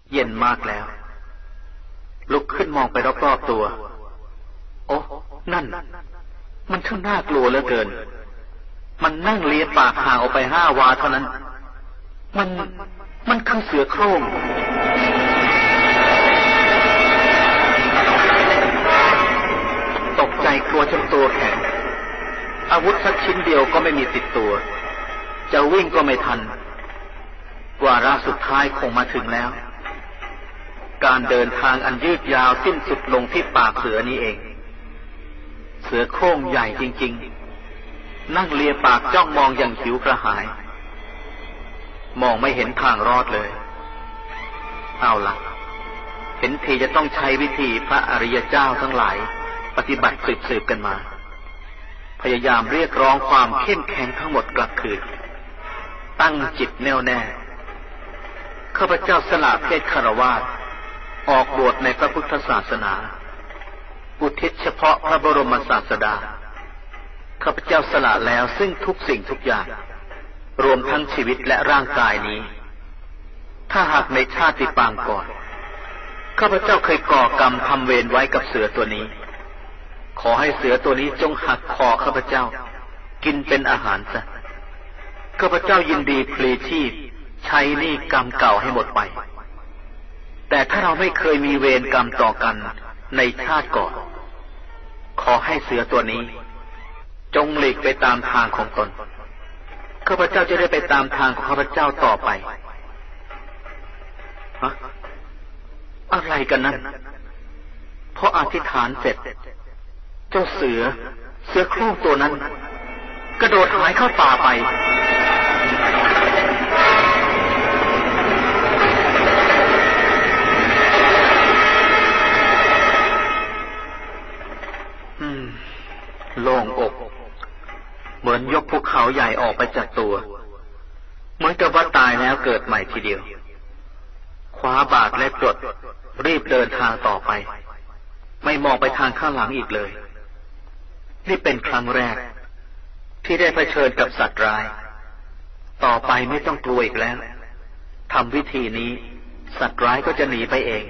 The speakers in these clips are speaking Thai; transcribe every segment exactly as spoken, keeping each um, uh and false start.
เย็นมากแล้วลุกขึ้นมองไปรอบๆตัวโอ้นั่นมันช่างน่ากลัวเหลือเกินมันนั่งเลียปากห่างออกไปห้าวาเท่านั้นมันมันคือเสือโคร่งตกใจกลัวจนตัวแข็งอาวุธสักชิ้นเดียวก็ไม่มีติดตัวจะวิ่งก็ไม่ทันวาระสุดท้ายคงมาถึงแล้วการเดินทางอันยืดยาวสิ้นสุดลงที่ปากเสือนี้เองเสือโคร่งใหญ่จริงๆนั่งเลียปากจ้องมองอย่างหิวกระหายมองไม่เห็นทางรอดเลยเอาล่ะเห็นทีจะต้องใช้วิธีพระอริยเจ้าทั้งหลายปฏิบัติสืบๆกันมาพยายามเรียกร้องความเข้มแข็งทั้งหมดกลับคืนตั้งจิตแน่วแน่ข้าพเจ้าสละเพศคฤหัสถ์ออกบวชในพระพุทธศาสนาอุทิศเฉพาะพระบรมศาสดาข้าพเจ้าสละแล้วซึ่งทุกสิ่งทุกอย่างรวมทั้งชีวิตและร่างกายนี้ถ้าหากในชาติปางก่อนข้าพเจ้าเคยก่อกรรมทำเวรไว้กับเสือตัวนี้ขอให้เสือตัวนี้จงหักคอข้าพเจ้ากินเป็นอาหารซะข้าพเจ้ายินดีพลีชีพใช้หนี้กรรมเก่าให้หมดไปแต่ถ้าเราไม่เคยมีเวรกรรมต่อกันในชาติก่อนขอให้เสือตัวนี้จงหลีกไปตามทางของตนข้าพเจ้าจะได้ไปตามทางของข้าพเจ้าต่อไปฮะอะไรกันนั้นพออธิษฐานเสร็จเจ้าเสือเสือโคร่งตัวนั้นกระโดดหายเข้าป่าไปอืมโล่งอกเหมือนยกภูเขาใหญ่ออกไปจากตัวเหมือนกับว่าตายแล้วเกิดใหม่ทีเดียวคว้าบาตรและกรดรีบเดินทางต่อไปไม่มองไปทางข้างหลังอีกเลยนี่เป็นครั้งแรกที่ได้เผชิญกับสัตว์ร้ายต่อไปไม่ต้องกลัวอีกแล้วทำวิธีนี้สัตว์ร้ายก็จะหนีไปเอง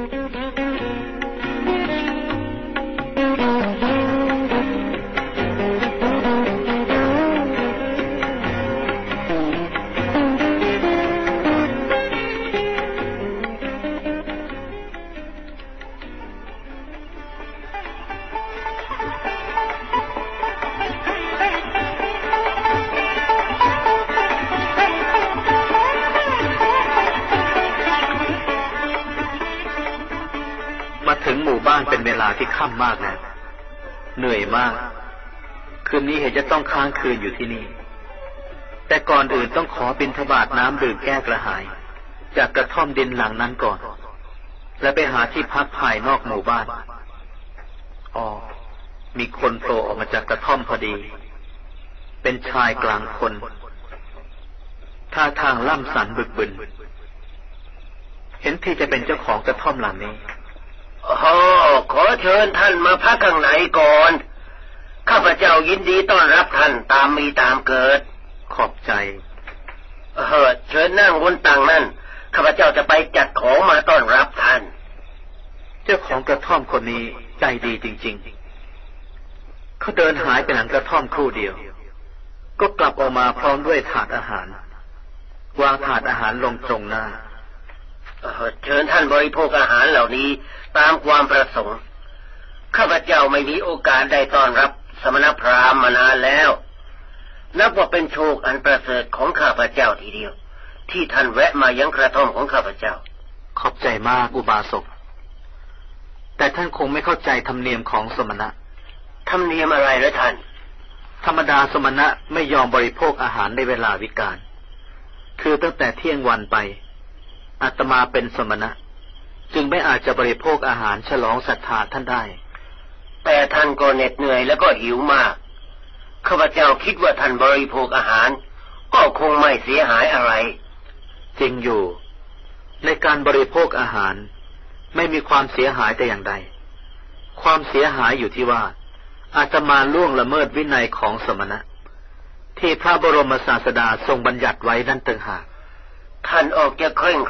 เป็นเวลาที่ค่ำมากแล้วเหนื่อยมากคืนนี้เห็นจะต้องค้างคืนอยู่ที่นี่แต่ก่อนอื่นต้องขอบิณฑบาตน้ำดื่มแก้กระหายจากกระท่อมดินหลังนั้นก่อนและไปหาที่พักภายนอกหมู่บ้านอ๋อมีคนโผล่ออกมาจากกระท่อมพอดีเป็นชายกลางคนท่าทางล่ำสันบึกบึนเห็นที่จะเป็นเจ้าของกระท่อมหลังนี้โอ้ขอเชิญท่านมาพักข้างในก่อนข้าพเจ้ายินดีต้อนรับท่านตามมีตามเกิดขอบใจเออเชิญนั่งบนตังนั่นข้าพเจ้าจะไปจัดของมาต้อนรับท่านเจ้าของกระท่อมคนนี้ใจดีจริงๆเขาเดินหายไปหลังกระท่อมครู่เดียวก็กลับออกมาพร้อมด้วยถาดอาหารวางถาดอาหารลงตรงหน้าเชิญท่านบริโภคอาหารเหล่านี้ตามความประสงค์ข้าพเจ้าไม่มีโอกาสได้ต้อนรับสมณพราหมณ์มานานแล้วนับว่าเป็นโชคอันประเสริฐของข้าพเจ้าทีเดียวที่ท่านแวะมายังกระท่อมของข้าพเจ้าขอบใจมากอุบาสกแต่ท่านคงไม่เข้าใจธรรมเนียมของสมณะธรรมเนียมอะไรเหรอท่านธรรมดาสมณะไม่ยอมบริโภคอาหารในเวลาวิกาลคือตั้งแต่เที่ยงวันไปอาตมาเป็นสมณะจึงไม่อาจจะบริโภคอาหารฉลองศรัทธาท่านได้แต่ท่านก็เหน็ดเหนื่อยแล้วก็หิวมากข้าพเจ้าคิดว่าท่านบริโภคอาหารก็คงไม่เสียหายอะไรจริงอยู่ในการบริโภคอาหารไม่มีความเสียหายแต่อย่างใดความเสียหายอยู่ที่ว่าอาตมาล่วงละเมิดวินัยของสมณะที่พระบรมศาสดาทรงบัญญัติไว้นั่นต่างหากท่านออกจะเคร่งครัด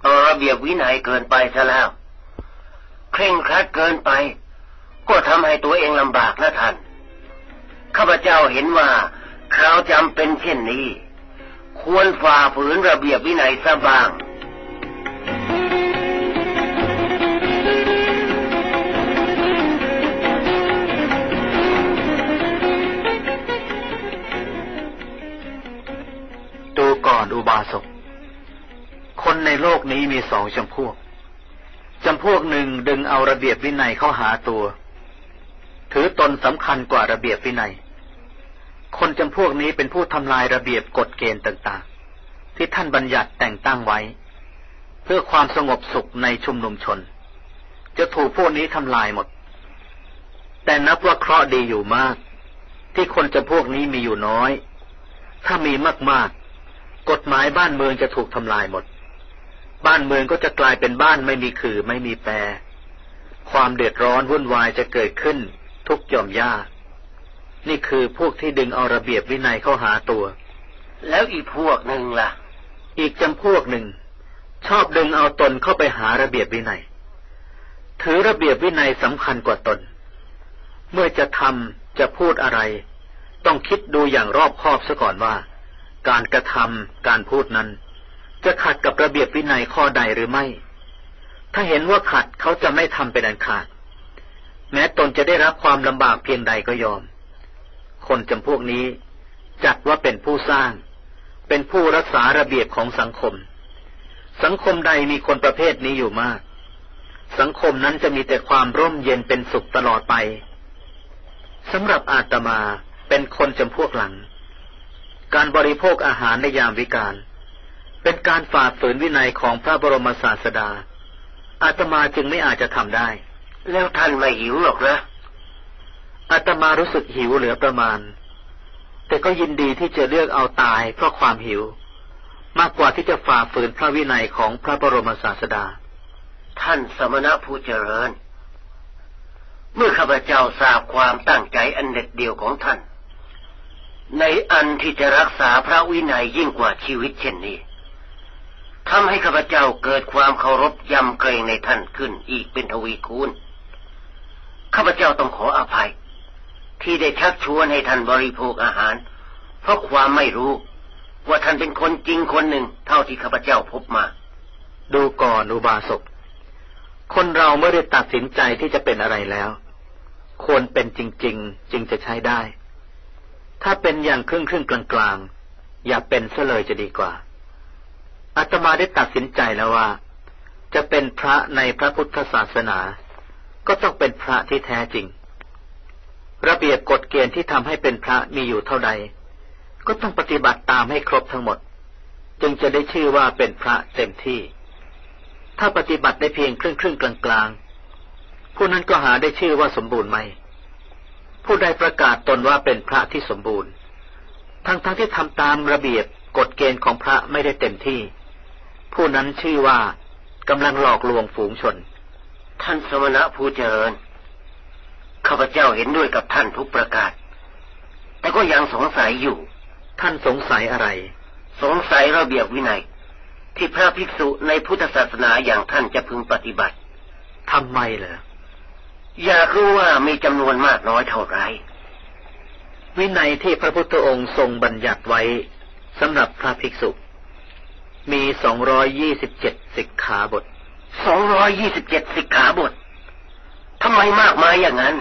เอาระเบียบวินัยเกินไปซะแล้วเคร่งครัดเกินไปก็ทำให้ตัวเองลำบากนะท่านข้าพเจ้าเห็นว่าคราวจำเป็นเช่นนี้ควรฝ่าฝืนระเบียบวินัยซะบ้างดูก่อนอุบาสกคนในโลกนี้มีสองจำพวกจำพวกหนึ่งดึงเอาระเบียบวินัยเข้าหาตัวถือตนสำคัญกว่าระเบียบวินัยคนจำพวกนี้เป็นผู้ทำลายระเบียบกฎเกณฑ์ต่างๆที่ท่านบัญญัติแต่งตั้งไว้เพื่อความสงบสุขในชุมนุมชนจะถูกพวกนี้ทำลายหมดแต่นับว่าเคราะห์ดีอยู่มากที่คนจำพวกนี้มีอยู่น้อยถ้ามีมากๆกฎหมายบ้านเมืองจะถูกทำลายหมดบ้านเมืองก็จะกลายเป็นบ้านไม่มีขื่อไม่มีแปรความเดือดร้อนวุ่นวายจะเกิดขึ้นทุกหย่อมย่านี่คือพวกที่ดึงเอาระเบียบวินัยเข้าหาตัวแล้วอีกพวกหนึ่งล่ะอีกจำพวกหนึ่งชอบดึงเอาตนเข้าไปหาระเบียบวินัยถือระเบียบวินัยสำคัญกว่าตนเมื่อจะทำจะพูดอะไรต้องคิดดูอย่างรอบคอบซะก่อนว่าการกระทำการพูดนั้นจะขัดกับระเบียบวินัยข้อใดหรือไม่ถ้าเห็นว่าขัดเขาจะไม่ทำเป็นอันขาดแม้ตนจะได้รับความลำบากเพียงใดก็ยอมคนจำพวกนี้จัดว่าเป็นผู้สร้างเป็นผู้รักษาระเบียบของสังคมสังคมใดมีคนประเภทนี้อยู่มากสังคมนั้นจะมีแต่ความร่มเย็นเป็นสุขตลอดไปสำหรับอาตมาเป็นคนจำพวกหลังการบริโภคอาหารในยามวิกาลเป็นการฝ่าฝืนวินัยของพระบรมศาสดาอาตมาจึงไม่อาจจะทำได้แล้วท่านไม่หิวหรอกนะอาตมารู้สึกหิวเหลือประมาณแต่ก็ยินดีที่จะเลือกเอาตายเพราะความหิวมากกว่าที่จะฝ่าฝืนพระวินัยของพระบรมศาสดาท่านสมณะผู้เจริญเมื่อข้าพเจ้าทราบความตั้งใจอันเด็ดเดี่ยวของท่านในอันที่จะรักษาพระวินัยยิ่งกว่าชีวิตเช่นนี้ทำให้ข้าพเจ้าเกิดความเคารพยำเกรงในท่านขึ้นอีกเป็นทวีคูณข้าพเจ้าต้องขออภัยที่ได้ชักชวนให้ท่านบริโภคอาหารเพราะความไม่รู้ว่าท่านเป็นคนจริงคนหนึ่งเท่าที่ข้าพเจ้าพบมาดูก่อนอุบาสกคนเราเมื่อได้ตัดสินใจที่จะเป็นอะไรแล้วควรเป็นจริงๆจึงจะใช้ได้ถ้าเป็นอย่างครึ่งครึ่งกลางๆอย่าเป็นซะเลยจะดีกว่าอาตมาได้ตัดสินใจแล้วว่าจะเป็นพระในพระพุทธศาสนาก็ต้องเป็นพระที่แท้จริงระเบียบกฎเกณฑ์ที่ทำให้เป็นพระมีอยู่เท่าใดก็ต้องปฏิบัติตามให้ครบทั้งหมดจึงจะได้ชื่อว่าเป็นพระเต็มที่ถ้าปฏิบัติได้เพียงครึ่งครึ่งกลางๆผู้นั้นก็หาได้ชื่อว่าสมบูรณ์ไหมผู้ใดประกาศตนว่าเป็นพระที่สมบูรณ์ทั้งๆ ท, ที่ทำตามระเบียบกฎเกณฑ์ของพระไม่ได้เต็มที่ผู้นั้นชื่อว่ากำลังหลอกลวงฝูงชนท่านสมณะผู้เจริญข้าพเจ้าเห็นด้วยกับท่านทุกประการแต่ก็ยังสงสัยอยู่ท่านสงสัยอะไรสงสัยระเบียบวินัยที่พระภิกษุในพุทธศาสนาอย่างท่านจะพึงปฏิบัติทำไมเหรออยากรู้ว่ามีจำนวนมากน้อยเท่าไรวินัยที่พระพุทธองค์ทรงบัญญัติไว้สำหรับพระภิกษุมีสองร้อยยี่สิบเจ็ดสิกขาบทสองร้อยยี่สิบเจ็ดสิกขาบททำไมมากมายอย่างนั้น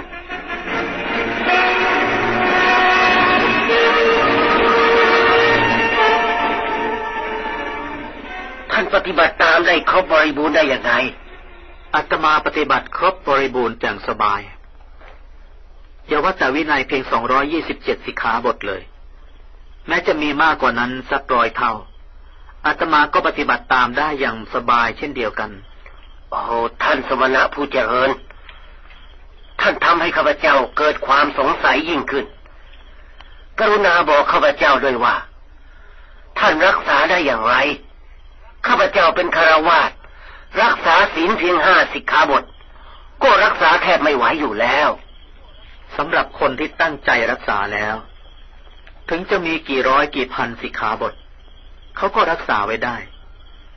ท่านปฏิบัติตามได้ครบบริบูรณ์ได้อย่างไรอาตมาปฏิบัติครบบริบูรณ์อย่างสบายอย่าว่าแต่วินัยเพียงสองร้อยยี่สิบเจ็ดสิกขาบทเลยแม้จะมีมากกว่านั้นสักร้อยเท่าอาตมาก็ปฏิบัติตามได้อย่างสบายเช่นเดียวกันโอ้ท่านสมณะผู้เจริญท่านทำให้ข้าพเจ้าเกิดความสงสัยยิ่งขึ้นกรุณาบอกข้าพเจ้าด้วยว่าท่านรักษาได้อย่างไรข้าพเจ้าเป็นฆราวาสรักษาศีลเพียงห้าสิกขาบทก็รักษาแทบไม่ไหวอยู่แล้วสำหรับคนที่ตั้งใจรักษาแล้วถึงจะมีกี่ร้อยกี่พันสิกขาบทเขาก็รักษาไว้ได้แ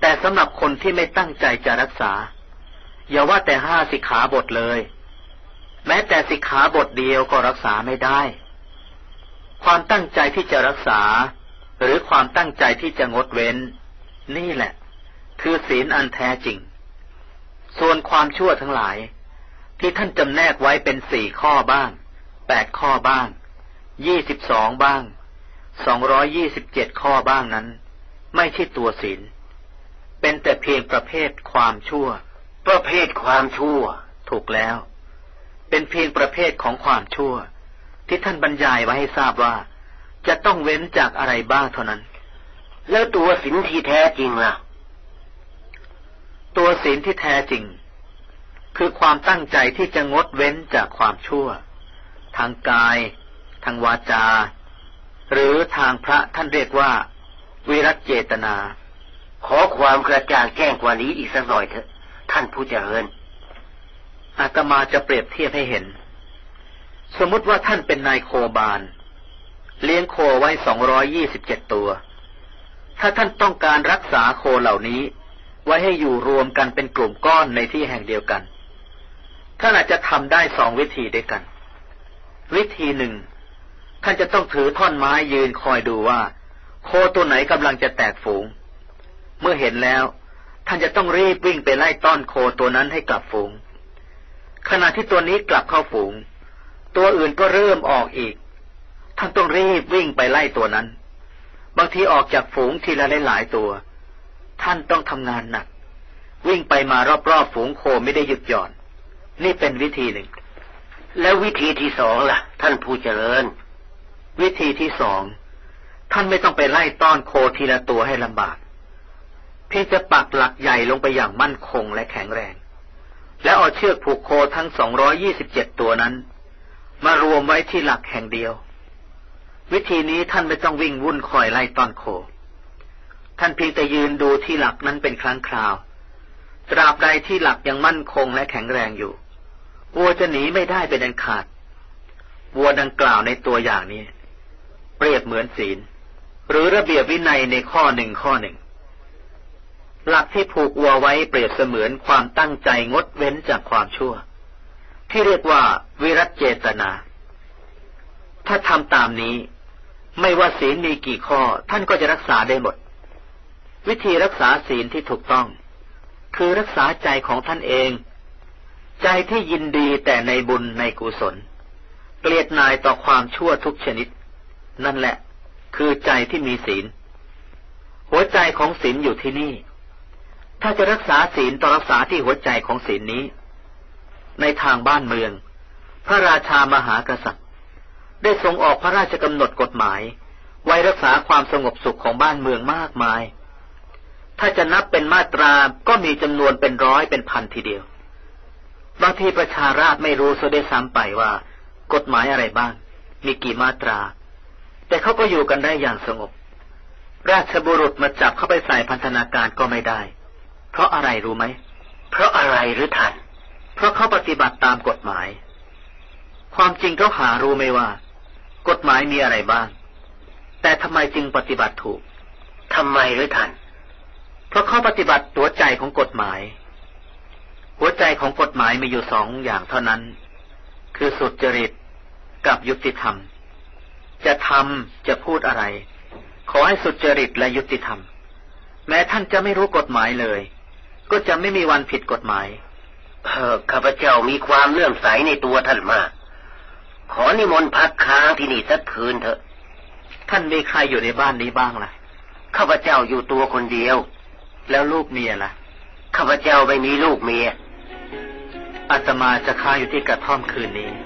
แต่สำหรับคนที่ไม่ตั้งใจจะรักษาอย่าว่าแต่ห้าสิกขาบทเลยแม้แต่สิกขาบทเดียวก็รักษาไม่ได้ความตั้งใจที่จะรักษาหรือความตั้งใจที่จะงดเว้นนี่แหละคือศีลอันแท้จริงส่วนความชั่วทั้งหลายที่ท่านจำแนกไว้เป็นสี่ข้อบ้างแปดข้อบ้างยี่สิบสองบ้างสองร้อยยี่สิบเจ็ดข้อบ้างนั้นไม่ใช่ตัวศีลเป็นแต่เพียงประเภทความชั่วประเภทความชั่วถูกแล้วเป็นเพียงประเภทของความชั่วที่ท่านบรรยายไว้ให้ทราบว่าจะต้องเว้นจากอะไรบ้างเท่านั้นแล้วตัวศีลที่แท้จริงล่ะตัวศีลที่แท้จริงคือความตั้งใจที่จะงดเว้นจากความชั่วทางกายทางวาจาหรือทางพระท่านเรียกว่าวิรัตเจตนาขอความกระจ่างแจ้งกว่านี้อีกสักหน่อยเถอะท่านผู้เจริญอาตมาจะเปรียบเทียบให้เห็นสมมุติว่าท่านเป็นนายโคบาลเลี้ยงโคไว้สองร้อยยี่สิบเจ็ดตัวถ้าท่านต้องการรักษาโคเหล่านี้ไว้ให้อยู่รวมกันเป็นกลุ่มก้อนในที่แห่งเดียวกันท่านอาจจะทำได้สองวิธีด้วยกันวิธีหนึ่งท่านจะต้องถือท่อนไม้ยืนคอยดูว่าโคตัวไหนกำลังจะแตกฝูงเมื่อเห็นแล้วท่านจะต้องรีบวิ่งไปไล่ต้อนโคตัวนั้นให้กลับฝูงขณะที่ตัวนี้กลับเข้าฝูงตัวอื่นก็เริ่มออกอีกท่านต้องรีบวิ่งไปไล่ตัวนั้นบางทีออกจากฝูงทีละหลายๆตัวท่านต้องทำงานหนักวิ่งไปมารอบๆฝูงโคไม่ได้หยุดหย่อนนี่เป็นวิธีหนึ่งแล้ววิธีที่สองล่ะท่านผู้เจริญวิธีที่สองท่านไม่ต้องไปไล่ต้อนโคทีละตัวให้ลำบากเพียงจะปักหลักใหญ่ลงไปอย่างมั่นคงและแข็งแรงแล้วเอาเชือกผูกโคทั้งสองร้อยยี่สิบเจ็ดตัวนั้นมารวมไว้ที่หลักแห่งเดียววิธีนี้ท่านไม่ต้องวิ่งวุ่นคอยไล่ต้อนโคท่านเพียงแต่ยืนดูที่หลักนั้นเป็นครั้งคราวตราบใดที่หลักยังมั่นคงและแข็งแรงอยู่วัวจะหนีไม่ได้เป็นอันขาดวัวดังกล่าวในตัวอย่างนี้เปรียบเหมือนศีลหรือระเบียบวินัยในข้อหนึ่งข้อหนึ่งหลักที่ผูกวัวไว้เปรียบเสมือนความตั้งใจงดเว้นจากความชั่วที่เรียกว่าวิรัตเจตนาถ้าทำตามนี้ไม่ว่าศีลมีกี่ข้อท่านก็จะรักษาได้หมดวิธีรักษาศีลที่ถูกต้องคือรักษาใจของท่านเองใจที่ยินดีแต่ในบุญในกุศลเกลียดนายต่อความชั่วทุกชนิดนั่นแหละคือใจที่มีศีลหัวใจของศีลอยู่ที่นี่ถ้าจะรักษาศีลต้องรักษาที่หัวใจของศีลนี้ในทางบ้านเมืองพระราชามหากษัตริย์ได้ทรงออกพระราชกำหนดกฎหมายไว้รักษาความสงบสุขของบ้านเมืองมากมายถ้าจะนับเป็นมาตราก็มีจำนวนเป็นร้อยเป็นพันทีเดียวบางทีประชาราษฎร์ไม่รู้ซะด้วยซ้ำไปว่ากฎหมายอะไรบ้างมีกี่มาตราแต่เขาก็อยู่กันได้อย่างสงบราชบุรุษมาจับเข้าไปใส่พันธนาการก็ไม่ได้เพราะอะไรรู้ไหมเพราะอะไรหรือท่านเพราะเขาปฏิบัติตามกฎหมายความจริงเขาหารู้ไหมว่ากฎหมายมีอะไรบ้างแต่ทำไมจึงปฏิบัติถูกทำไมหรือท่านเพราะเขาปฏิบัติหัวใจของกฎหมายหัวใจของกฎหมายมีอยู่สองอย่างเท่านั้นคือสุจริตกับยุติธรรมจะทำจะพูดอะไรขอให้สุจริตและยุติธรรมแม้ท่านจะไม่รู้กฎหมายเลยก็จะไม่มีวันผิดกฎหมายเออข้าพเจ้ามีความเลื่อมใสในตัวท่านมากขอนิมนต์พักค้างที่นี่สักคืนเถอะท่านมีใครอยู่ในบ้านนี้บ้างล่ะข้าพเจ้าอยู่ตัวคนเดียวแล้วลูกเมียล่ะข้าพเจ้าไม่มีลูกเมียอาตมาจะค้างอยู่ที่กระท่อมคืนนี้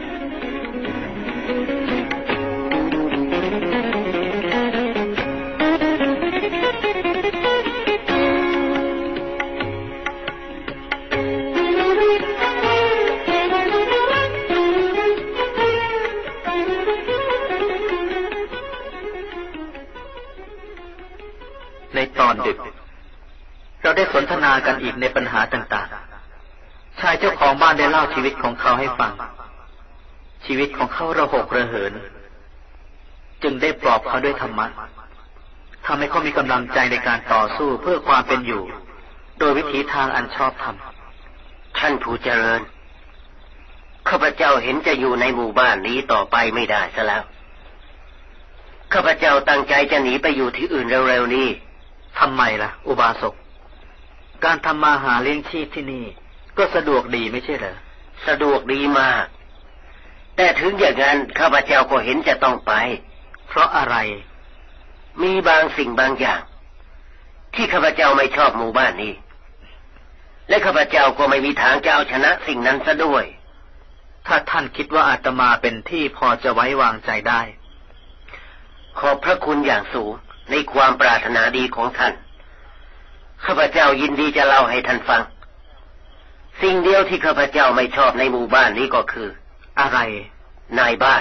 ในตอนดึกเราได้สนทนากันอีกในปัญหาต่างๆชายเจ้าของบ้านได้เล่าชีวิตของเขาให้ฟังชีวิตของเขาระหกระเหินจึงได้ปลอบเขาด้วยธรรมะทำให้เขามีกำลังใจในการต่อสู้เพื่อความเป็นอยู่โดยวิถีทางอันชอบธรรมท่านผู้เจริญข้าพเจ้าเห็นจะอยู่ในหมู่บ้านนี้ต่อไปไม่ได้ซะแล้วข้าพเจ้าตั้งใจจะหนีไปอยู่ที่อื่นเร็วๆนี้ทำไมล่ะอุบาสกการทำมาหาเลี้ยงชีพที่นี่ก็สะดวกดีไม่ใช่เหรอสะดวกดีมากแต่ถึงอย่างนั้นข้าพเจ้าก็เห็นจะต้องไปเพราะอะไรมีบางสิ่งบางอย่างที่ข้าพเจ้าไม่ชอบหมู่บ้านนี้และข้าพเจ้าก็ไม่มีทางจะเอาชนะสิ่งนั้นซะด้วยถ้าท่านคิดว่าอาตมาเป็นที่พอจะไว้วางใจได้ขอบพระคุณอย่างสูงในความปรารถนาดีของท่านข้าพเจ้ายินดีจะเล่าให้ท่านฟังสิ่งเดียวที่ข้าพเจ้าไม่ชอบในหมู่บ้านนี้ก็คืออะไรนายบ้าน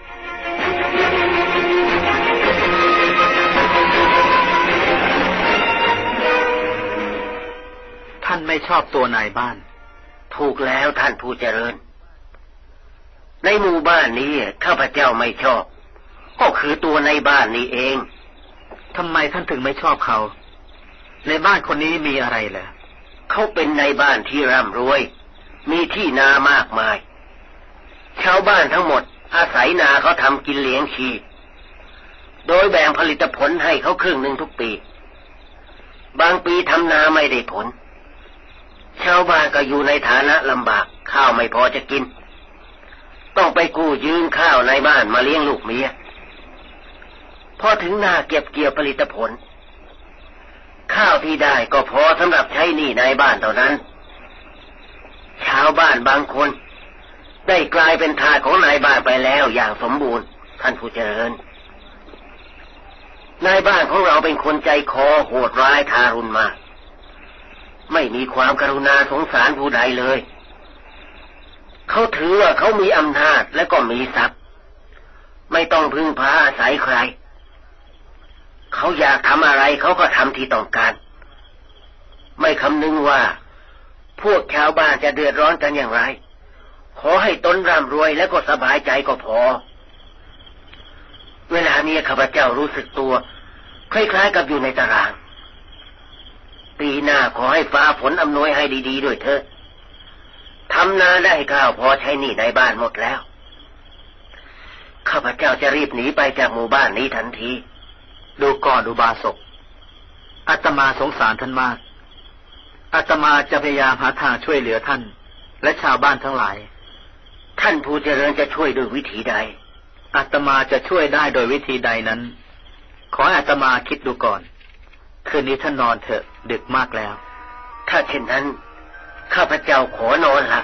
ท่านไม่ชอบตัวนายบ้านถูกแล้วท่านผู้เจริญในหมู่บ้านนี้ข้าพเจ้าไม่ชอบก็คือตัวในบ้านนี้เองทำไมท่านถึงไม่ชอบเขาในบ้านคนนี้มีอะไรเหรอเขาเป็นในบ้านที่ร่ำรวยมีที่นามากมายชาวบ้านทั้งหมดอาศัยนาเขาทำกินเลี้ยงชีพโดยแบ่งผลิตผลให้เขาครึ่งหนึ่งทุกปีบางปีทำนาไม่ได้ผลชาวบ้านก็อยู่ในฐานะลำบากข้าวไม่พอจะกินต้องไปกู้ยืมข้าวในบ้านมาเลี้ยงลูกเมียพอถึงหน้าเก็บเกี่ยวผลิตผลข้าวที่ได้ก็พอสำหรับใช้หนี้ในบ้านเท่านั้นชาวบ้านบางคนได้กลายเป็นทาสของนายบ้านไปแล้วอย่างสมบูรณ์ท่านผู้เจริญนายบ้านของเราเป็นคนใจคอโหดร้ายทารุณมากไม่มีความกรุณาสงสารผู้ใดเลยเขาถือว่าเขามีอำนาจและก็มีทรัพย์ไม่ต้องพึ่งพาอาศัยใครเขาอยากทำอะไรเขาก็ทำที่ต้องการไม่คำนึงว่าพวกชาวบ้านจะเดือดร้อนกันอย่างไรขอให้ตนร่ำรวยและก็สบายใจก็พอเวลานี้ข้าพเจ้ารู้สึกตัวคล้ายๆกับอยู่ในตารางปีหน้าขอให้ฟ้าฝนอำนวยให้ดีๆด้วยเถอะทำนาได้ข้าวพอใช้หนี้ในบ้านหมดแล้วข้าพเจ้าจะรีบหนีไปจากหมู่บ้านนี้ทันทีดูก่อนอุบาสกอาตมาสงสารท่านมากอาตมาจะพยายามหาทางช่วยเหลือท่านและชาวบ้านทั้งหลายท่านผู้เจริญจะช่วยด้วยวิธีใดอาตมาจะช่วยได้โดยวิธีใดนั้นขออาตมาคิดดูก่อนคืนนี้ท่านนอนเถอะดึกมากแล้วถ้าเช่นนั้นข้าพเจ้าขอนอนละ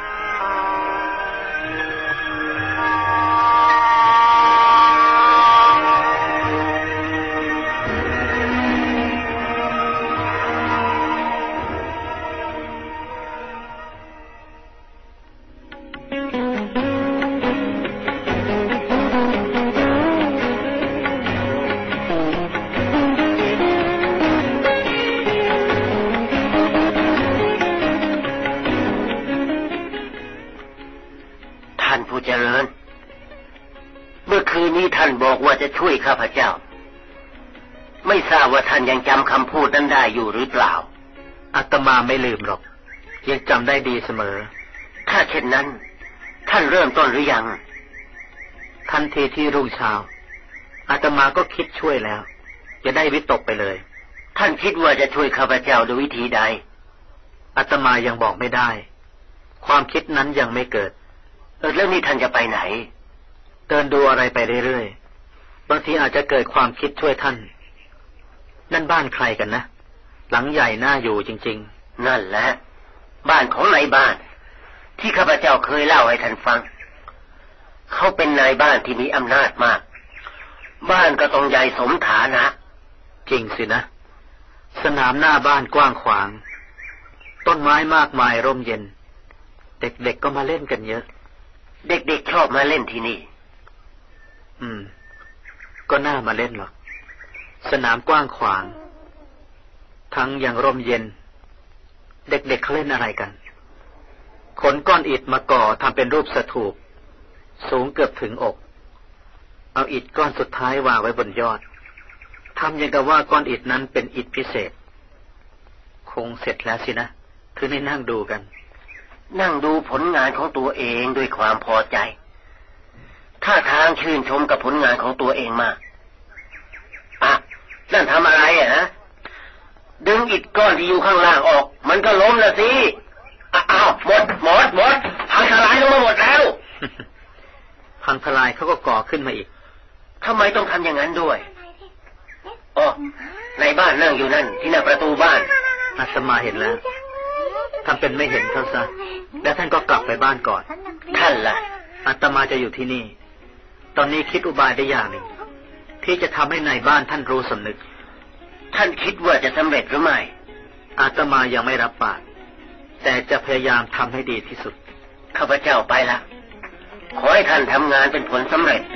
เจริญเมื่อคืนนี้ท่านบอกว่าจะช่วยข้าพเจ้าไม่ทราบว่าท่านยังจำคำพูดนั้นได้อยู่หรือเปล่าอาตมาไม่ลืมหรอกยังจำได้ดีเสมอถ้าเช่นนั้นท่านเริ่มต้นหรือยังทันทีที่รุ่งเช้าอาตมาก็คิดช่วยแล้วจะได้วิตกไปเลยท่านคิดว่าจะช่วยข้าพเจ้าด้วยวิธีใดอาตมายังบอกไม่ได้ความคิดนั้นยังไม่เกิดเออแล้วนี่ท่านจะไปไหนเดินดูอะไรไปเรื่อยๆบางทีอาจจะเกิดความคิดช่วยท่านนั่นบ้านใครกันนะหลังใหญ่น่าอยู่จริงๆนั่นแหละบ้านของนายบ้านที่ข้าพเจ้าเคยเล่าให้ท่านฟังเขาเป็นนายบ้านที่มีอำนาจมากบ้านก็ต้องใหญ่สมฐานะจริงสินะสนามหน้าบ้านกว้างขวางต้นไม้มากมายร่มเย็นเด็กๆก็มาเล่นกันเยอะเด็กๆชอบมาเล่นที่นี่อืมก็น่ามาเล่นหรอกสนามกว้างขวางทั้งยังร่มเย็นเด็กๆ เ, เขาเล่นอะไรกันขนก้อนอิฐมาก่อทำเป็นรูปสถูปสูงเกือบถึงอกเอาอิฐก้อนสุดท้ายวางไว้บนยอดทำอย่างกับว่าก้อนอิฐนั้นเป็นอิฐพิเศษคงเสร็จแล้วสินะถึงได้นั่งดูกันนั่งดูผลงานของตัวเองด้วยความพอใจท่าทางชื่นชมกับผลงานของตัวเองมากอ่ะนั่นทำอะไรอ่ะนะดึงอิฐก้อนที่อยู่ข้างล่างออกมันก็ล้มแล้วสิอ้าวหมดหมดหมดพังทลายลงมาหมดแล้วพังทลายเขาก็ก่อขึ้นมาอีกทำไมต้องทำอย่างนั้นด้วยอ๋อในบ้านนั่งอยู่นั่นที่หน้าประตูบ้านอาตมาเห็นแล้วทำเป็นไม่เห็นเขาซะแล้วท่านก็กลับไปบ้านก่อนท่านล่ะอาตมาจะอยู่ที่นี่ตอนนี้คิดอุบายได้อย่างหนึ่งที่จะทำให้ในบ้านท่านรู้สำนึกท่านคิดว่าจะสำเร็จหรือไม่อาตมายังไม่รับปากแต่จะพยายามทำให้ดีที่สุดข้าพเจ้าไปละขอให้ท่านทำงานเป็นผลสำเร็จ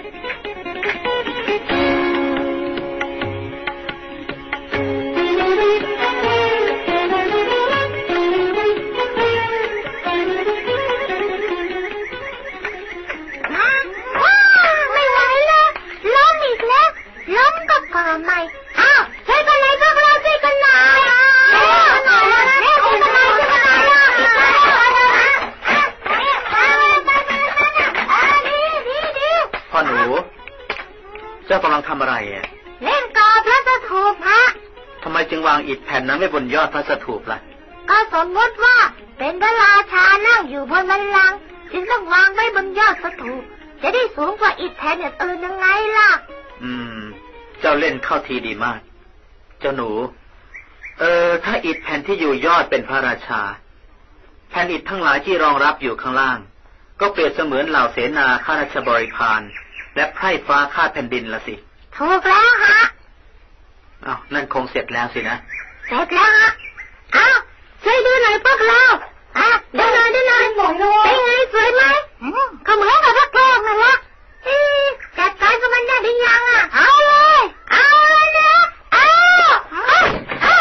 ทำอะไรอ่ะเล่นกอพระสถูปฮะทำไมจึงวางอิฐแผ่นนั้นไว้บนยอดพระสถูปล่ะก็สมมติว่าเป็นพระราชานั่งอยู่บนบัลลังก์จึงต้องวางไว้บนยอดสถูปจะได้สูงกว่าอิฐแผ่นอื่นยังไงล่ะอืมเจ้าเล่นเข้าทีดีมากเจ้าหนูเออถ้าอิฐแผ่นที่อยู่ยอดเป็นพระราชาแผ่นอิฐทั้งหลายที่รองรับอยู่ข้างล่างก็เปรียบเสมือนเหล่าเสนาข้าราชบริพารและไพร่ฟ้าข้าแผ่นดินละสิถูกแล้วฮะอ้าวนั่นคงเสร็จแล้วสินะเสร็จแล้วฮะอ้าวช่วยดูหน่อยพวกเราฮะดูหน่อยดูหน่อยเป็นไงสวยไหมก็เหมือนกับพระโกงนั่นแหละจัดการกับมันได้หรือยังอ่ะเอาเลยเอาเลยนะเอาเอาเอา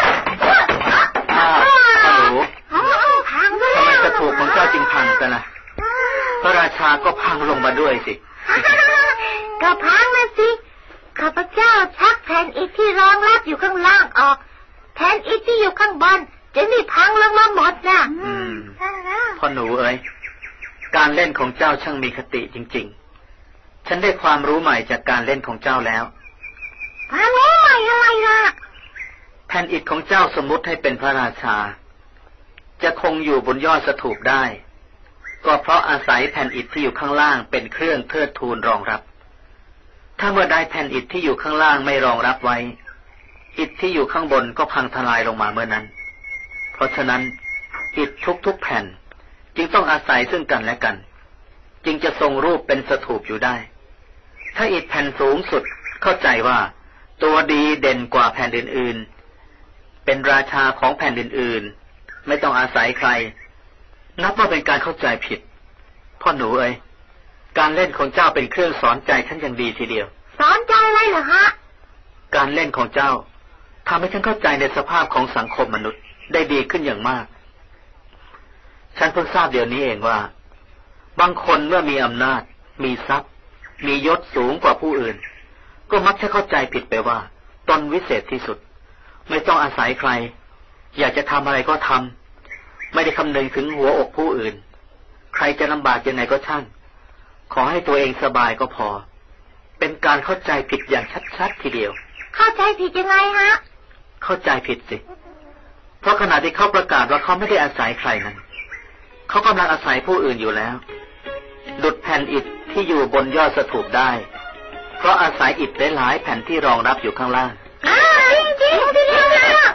เอาพังเลยทำไมกระถูกของเจ้าจึงพังกันล่ะพระราชาก็พังลงมาด้วยสิก็พังนะสิข้าพเจ้าชักแผ่นอิฐที่รองรับอยู่ข้างล่างออกแผ่นอิฐที่อยู่ข้างบนจะไม่พังลงมาหมดนะอืมพ่อหนูเอ๋ยการเล่นของเจ้าช่างมีคติจริงๆฉันได้ความรู้ใหม่จากการเล่นของเจ้าแล้วความรู้ใหม่อะไรล่ะแผ่นอิฐของเจ้าสมมุติให้เป็นพระราชาจะคงอยู่บนยอดสถูปได้ก็เพราะอาศัยแผ่นอิฐที่อยู่ข้างล่างเป็นเครื่องเทิดทูนรองรับถ้าเมื่อใดแผ่นอิฐที่อยู่ข้างล่างไม่รองรับไว้อิฐที่อยู่ข้างบนก็พังทลายลงมาเมื่อนั้นเพราะฉะนั้นอิฐทุกๆแผ่นจึงต้องอาศัยซึ่งกันและกันจึงจะทรงรูปเป็นสถูปอยู่ได้ถ้าอิฐแผ่นสูงสุดเข้าใจว่าตัวดีเด่นกว่าแผ่นอื่นๆเป็นราชาของแผ่นอื่นๆไม่ต้องอาศัยใครนับว่าเป็นการเข้าใจผิดพ่อหนูเอ้ยการเล่นของเจ้าเป็นเครื่องสอนใจฉันอย่างดีทีเดียวสอนใจอะไรเหรอฮะการเล่นของเจ้าทำให้ฉันเข้าใจในสภาพของสังคมมนุษย์ได้ดีขึ้นอย่างมากฉันเพิ่งทราบเดี๋ยวนี้เองว่าบางคนเมื่อมีอำนาจมีทรัพย์มียศสูงกว่าผู้อื่นก็มักจะเข้าใจผิดไปว่าตนวิเศษที่สุดไม่ต้องอาศัยใครอยากจะทำอะไรก็ทำไม่ได้คำนึงถึงหัวอกผู้อื่นใครจะลำบากยังไงก็ช่างขอให้ตัวเองสบายก็พอเป็นการเข้าใจผิดอย่างชัดๆทีเดียวเข้าใจผิดยังไงฮะเข้าใจผิดสิเพราะขณะที่เขาประกาศว่าเขาไม่ได้อาศัยใครนั้นเขากำลังอาศัยผู้อื่นอยู่แล้วดุจแผ่นอิฐที่อยู่บนยอดสถูปได้เพราะอาศัยอิฐหลายๆแผ่นที่รองรับอยู่ข้างล่างอ้าวจริงๆจริงๆนะ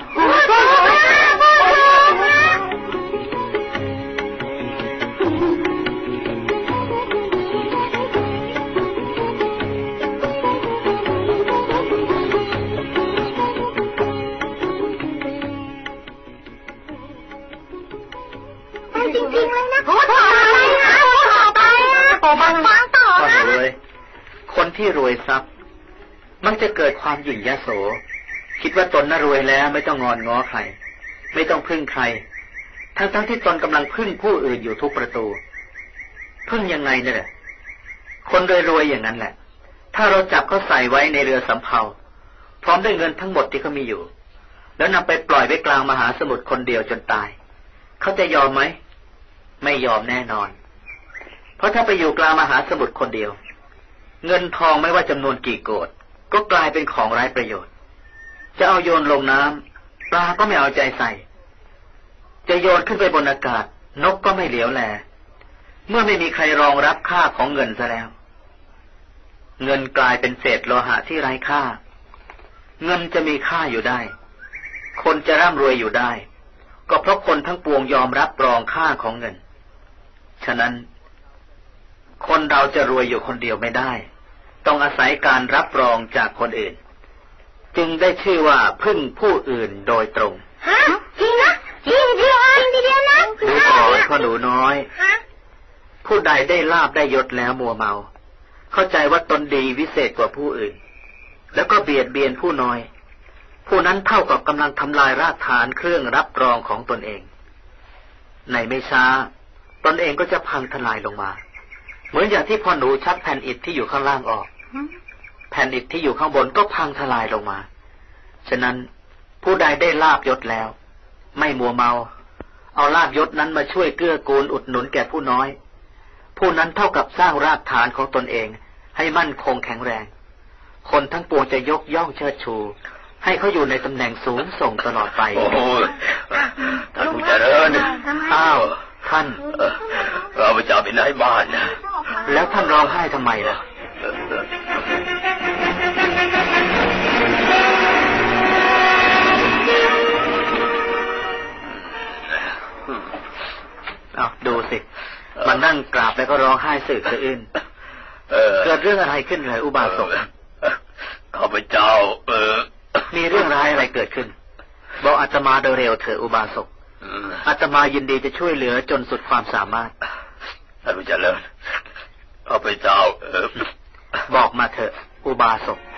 จริงๆเลยนะโอ้ต่อไปนะต่อไปนะต่อไปฟังต่อนะคนที่รวยทรัพย์มักจะเกิดความหยิ่งยโสคิดว่าตนน่ารวยแล้วไม่ต้องงอนง้อใครไม่ต้องพึ่งใครทั้งทั้งที่ตนกำลังพึ่งผู้อื่นอยู่ทุกประตูพึ่งยังไงเนี่ยแหละคนรวยๆอย่างนั้นแหละถ้าเราจับเขาใส่ไว้ในเรือสำเภาพร้อมด้วยเงินทั้งหมดที่เขามีอยู่แล้วนำไปปล่อยไว้กลางมหาสมุทรคนเดียวจนตายเขาจะยอมไหมไม่ยอมแน่นอนเพราะถ้าไปอยู่กลางมหาสมุทรคนเดียวเงินทองไม่ว่าจำนวนกี่โกฏก็กลายเป็นของไร้ประโยชน์จะเอาโยนลงน้ำปลาก็ไม่เอาใจใส่จะโยนขึ้นไปบนอากาศนกก็ไม่เหลียวแลเมื่อไม่มีใครรองรับค่าของเงินซะแล้วเงินกลายเป็นเศษโลหะที่ไร้ค่าเงินจะมีค่าอยู่ได้คนจะร่ำรวยอยู่ได้ก็เพราะคนทั้งปวงยอมรับรองค่าของเงินฉะนั้นคนเราจะรวยอยู่คนเดียวไม่ได้ต้องอาศัยการรับรองจากคนอื่นจึงได้ชื่อว่าพึ่งผู้อื่นโดยตรงฮะจริงนะจริงจริงจริงทีเดียวนะดูก่อนพ่อหนูน้อยผู้ใดได้ลาภได้ยศแล้วมัวเมาเข้าใจว่าตนดีวิเศษกว่าผู้อื่นแล้วก็เบียดเบียนผู้น้อยผู้นั้นเท่ากับกำลังทำลายรากฐานเครื่องรับรองของตนเองในไม่ช้าตนเองก็จะพังทลายลงมาเหมือนอย่างที่พ่อหนูชักแผ่นอิฐที่อยู่ข้างล่างออกแผ่นอิฐที่อยู่ข้างบนก็พังทลายลงมาฉะนั้นผู้ใดได้ลาภยศแล้วไม่มัวเมาเอาลาภยศนั้นมาช่วยเกื้อกูลอุดหนุนแก่ผู้น้อยผู้นั้นเท่ากับสร้างรากฐานของตนเองให้มั่นคงแข็งแรงคนทั้งปวงจะยกย่องเชิดชูให้เขาอยู่ในตำแหน่งสูงส่งตลอดไปโอ้ยท่านผู้เจริญอ้าวท่านเราไปจับเป็นนายบ้านนะแล้วท่านร้องไห้ทำไมล่ะเอาดูสิมันนั่งกราบแล้วก็ร้องไห้สึกสะอื้นเกิดเรื่องอะไรขึ้นเลยอุบาสกข้าพเจ้าเออมีเรื่องร้ายอะไรเกิดขึ้นบอกอาตมาโดยเร็วเถอะอุบาสกอาตมายินดีจะช่วยเหลือจนสุดความสามารถท่านผู้เจริญข้าพเจ้าเออบอกมาเถอะอุบาสก